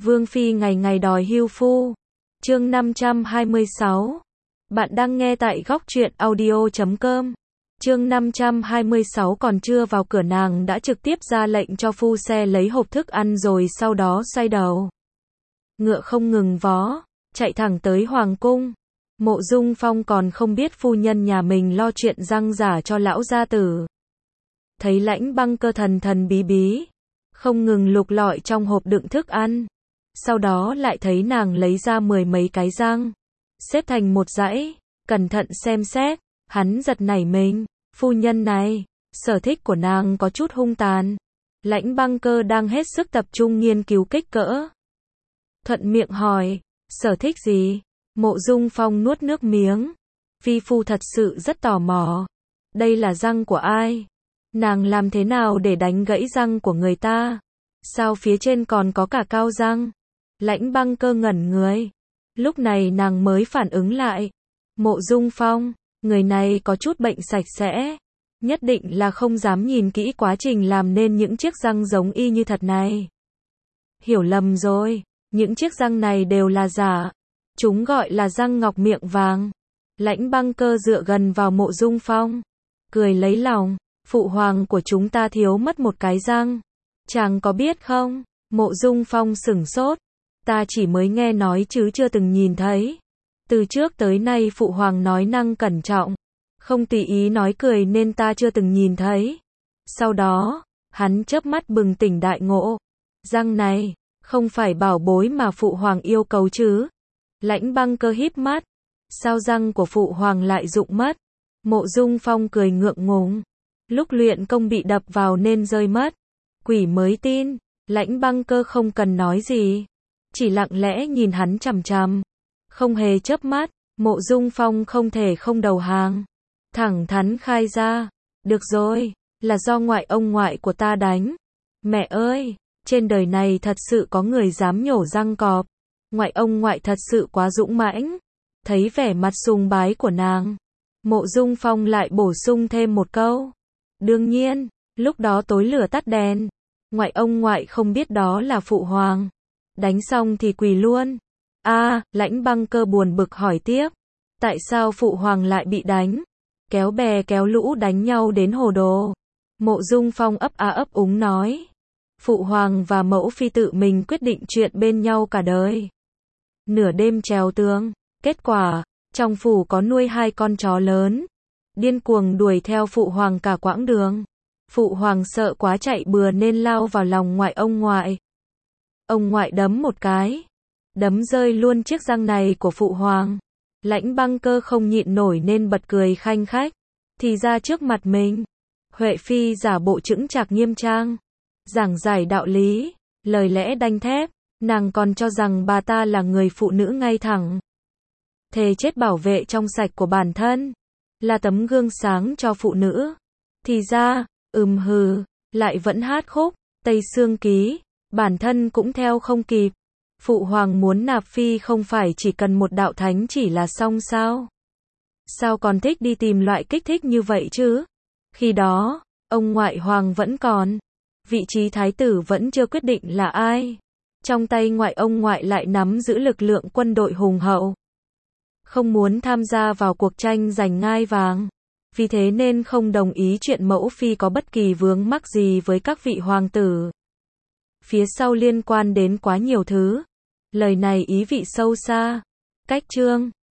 Vương phi ngày ngày đòi hưu phu. Chương 526. Bạn đang nghe tại góc truyện audio.com. Chương 526 còn chưa vào cửa nàng đã trực tiếp ra lệnh cho phu xe lấy hộp thức ăn rồi sau đó xoay đầu. Ngựa không ngừng vó, chạy thẳng tới hoàng cung. Mộ Dung Phong còn không biết phu nhân nhà mình lo chuyện răng giả cho lão gia tử. Thấy Lãnh Băng Cơ thần thần bí bí, không ngừng lục lọi trong hộp đựng thức ăn. Sau đó lại thấy nàng lấy ra 10 mấy cái răng, xếp thành một dãy, cẩn thận xem xét, hắn giật nảy mình, phu nhân này, sở thích của nàng có chút hung tàn. Lãnh Băng Cơ đang hết sức tập trung nghiên cứu kích cỡ. Thuận miệng hỏi, sở thích gì? Mộ Dung Phong nuốt nước miếng. Vi phu thật sự rất tò mò. Đây là răng của ai? Nàng làm thế nào để đánh gãy răng của người ta? Sao phía trên còn có cả cao răng? Lãnh Băng Cơ ngẩn người. Lúc này nàng mới phản ứng lại. Mộ Dung Phong, người này có chút bệnh sạch sẽ. Nhất định là không dám nhìn kỹ quá trình làm nên những chiếc răng giống y như thật này. Hiểu lầm rồi, những chiếc răng này đều là giả. Chúng gọi là răng ngọc miệng vàng. Lãnh Băng Cơ dựa gần vào Mộ Dung Phong, cười lấy lòng, phụ hoàng của chúng ta thiếu mất một cái răng. Chàng có biết không? Mộ Dung Phong sửng sốt. Ta chỉ mới nghe nói chứ chưa từng nhìn thấy. Từ trước tới nay phụ hoàng nói năng cẩn trọng, không tùy ý nói cười nên ta chưa từng nhìn thấy. Sau đó, hắn chớp mắt bừng tỉnh đại ngộ. Răng này, không phải bảo bối mà phụ hoàng yêu cầu chứ? Lãnh Băng Cơ híp mắt. Sao răng của phụ hoàng lại rụng mất? Mộ Dung Phong cười ngượng ngùng. Lúc luyện công bị đập vào nên rơi mất. Quỷ mới tin. Lãnh Băng Cơ không cần nói gì, chỉ lặng lẽ nhìn hắn chằm chằm, không hề chớp mắt. Mộ Dung Phong không thể không đầu hàng, thẳng thắn khai ra. Được rồi, là do ông ngoại của ta đánh. Mẹ ơi, trên đời này thật sự có người dám nhổ răng cọp. Ông ngoại thật sự quá dũng mãnh. Thấy vẻ mặt sùng bái của nàng, Mộ Dung Phong lại bổ sung thêm một câu. Đương nhiên, lúc đó tối lửa tắt đèn, ông ngoại không biết đó là phụ hoàng. Đánh xong thì quỳ luôn. Lãnh Băng Cơ buồn bực hỏi tiếp. Tại sao phụ hoàng lại bị đánh? Kéo bè kéo lũ đánh nhau đến hồ đồ. Mộ Dung Phong ấp ấp úng nói. Phụ hoàng và mẫu phi tự mình quyết định chuyện bên nhau cả đời. Nửa đêm trèo tường, kết quả, trong phủ có nuôi 2 con chó lớn. Điên cuồng đuổi theo phụ hoàng cả quãng đường. Phụ hoàng sợ quá chạy bừa nên lao vào lòng ông ngoại. Ông ngoại đấm một cái, đấm rơi luôn chiếc răng này của phụ hoàng. Lãnh Băng Cơ không nhịn nổi nên bật cười khanh khách. Thì ra trước mặt mình, Huệ Phi giả bộ chững chạc nghiêm trang, giảng giải đạo lý, lời lẽ đanh thép. Nàng còn cho rằng bà ta là người phụ nữ ngay thẳng, thề chết bảo vệ trong sạch của bản thân, là tấm gương sáng cho phụ nữ. Thì ra, lại vẫn hát khúc Tây Sương Ký, bản thân cũng theo không kịp. Phụ hoàng muốn nạp phi không phải chỉ cần một đạo thánh chỉ là xong sao? Sao còn thích đi tìm loại kích thích như vậy chứ? Khi đó, ông ngoại hoàng vẫn còn, vị trí thái tử vẫn chưa quyết định là ai. Trong tay ông ngoại lại nắm giữ lực lượng quân đội hùng hậu. Không muốn tham gia vào cuộc tranh giành ngai vàng. Vì thế nên không đồng ý chuyện mẫu phi có bất kỳ vướng mắc gì với các vị hoàng tử. Phía sau liên quan đến quá nhiều thứ. Lời này ý vị sâu xa. Cách chương